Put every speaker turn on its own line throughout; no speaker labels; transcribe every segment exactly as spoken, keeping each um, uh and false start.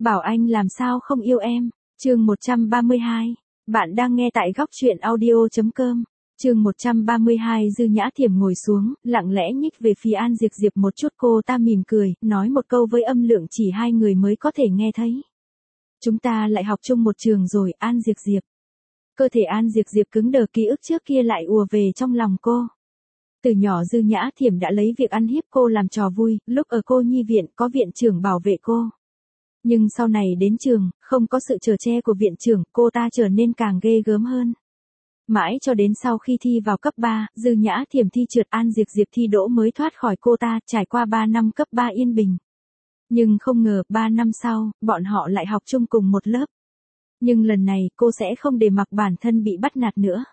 Bảo anh làm sao không yêu em. Chương một trăm ba mươi hai. Bạn đang nghe tại góc truyện audio chấm com. Chương một trăm ba mươi hai. Dư Nhã Thiểm ngồi xuống, lặng lẽ nhích về phía An Diệp Diệp một chút, cô ta mỉm cười, nói một câu với âm lượng chỉ hai người mới có thể nghe thấy. Chúng ta lại học chung một trường rồi, An Diệp Diệp. Cơ thể An Diệp Diệp cứng đờ, ký ức trước kia lại ùa về trong lòng cô. Từ nhỏ Dư Nhã Thiểm đã lấy việc ăn hiếp cô làm trò vui, lúc ở cô nhi viện có viện trưởng bảo vệ cô. Nhưng sau này đến trường, không có sự chở che của viện trưởng, cô ta trở nên càng ghê gớm hơn. Mãi cho đến sau khi thi vào cấp ba, Dư Nhã Thiểm thi trượt, An Diệp Diệp thi đỗ mới thoát khỏi cô ta, trải qua ba năm cấp ba yên bình. Nhưng không ngờ, ba năm sau, bọn họ lại học chung cùng một lớp. Nhưng lần này, cô sẽ không để mặc bản thân bị bắt nạt nữa.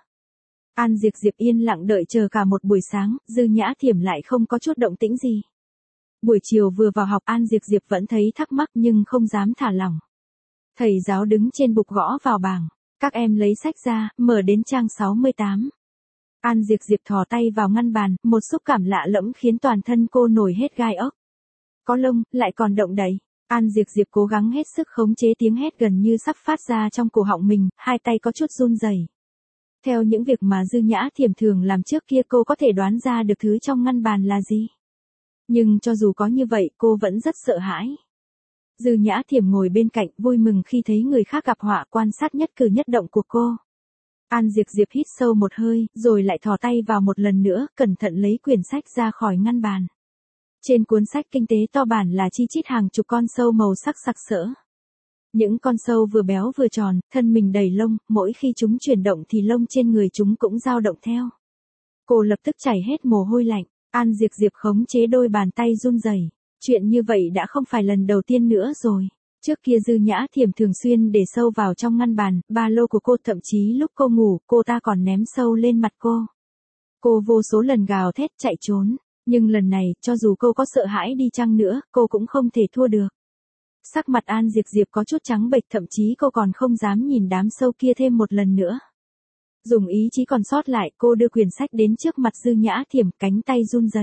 An Diệp Diệp yên lặng đợi chờ cả một buổi sáng, Dư Nhã Thiểm lại không có chút động tĩnh gì. Buổi chiều vừa vào học, An Diệp Diệp vẫn thấy thắc mắc nhưng không dám thả lỏng. Thầy giáo đứng trên bục gõ vào bảng. Các em lấy sách ra, mở đến trang sáu mươi tám. An Diệp Diệp thò tay vào ngăn bàn, một xúc cảm lạ lẫm khiến toàn thân cô nổi hết gai ốc. Có lông, lại còn động đậy. An Diệp Diệp cố gắng hết sức khống chế tiếng hét gần như sắp phát ra trong cổ họng mình, hai tay có chút run rẩy. Theo những việc mà Dư Nhã Thiểm thường làm trước kia, cô có thể đoán ra được thứ trong ngăn bàn là gì. Nhưng cho dù có như vậy, cô vẫn rất sợ hãi. Dư Nhã Thiểm ngồi bên cạnh, vui mừng khi thấy người khác gặp họa, quan sát nhất cử nhất động của cô. An Diệp Diệp hít sâu một hơi, rồi lại thò tay vào một lần nữa, cẩn thận lấy quyển sách ra khỏi ngăn bàn. Trên cuốn sách kinh tế to bản là chi chít hàng chục con sâu màu sắc sặc sỡ. Những con sâu vừa béo vừa tròn, thân mình đầy lông, mỗi khi chúng chuyển động thì lông trên người chúng cũng dao động theo. Cô lập tức chảy hết mồ hôi lạnh. An Diệp Diệp khống chế đôi bàn tay run rẩy. Chuyện như vậy đã không phải lần đầu tiên nữa rồi. Trước kia Dư Nhã Thiểm thường xuyên để sâu vào trong ngăn bàn, ba lô của cô, thậm chí lúc cô ngủ, cô ta còn ném sâu lên mặt cô. Cô vô số lần gào thét chạy trốn, nhưng lần này, cho dù cô có sợ hãi đi chăng nữa, cô cũng không thể thua được. Sắc mặt An Diệp Diệp có chút trắng bệch, thậm chí cô còn không dám nhìn đám sâu kia thêm một lần nữa. Dùng ý chí còn sót lại, cô đưa quyển sách đến trước mặt Dư Nhã Thiểm, cánh tay run rẩy.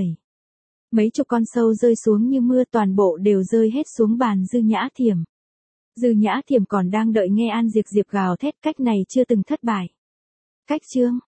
Mấy chục con sâu rơi xuống như mưa, toàn bộ đều rơi hết xuống bàn Dư Nhã Thiểm. Dư Nhã Thiểm còn đang đợi nghe An Diệp Diệp gào thét, cách này chưa từng thất bại. Cách chương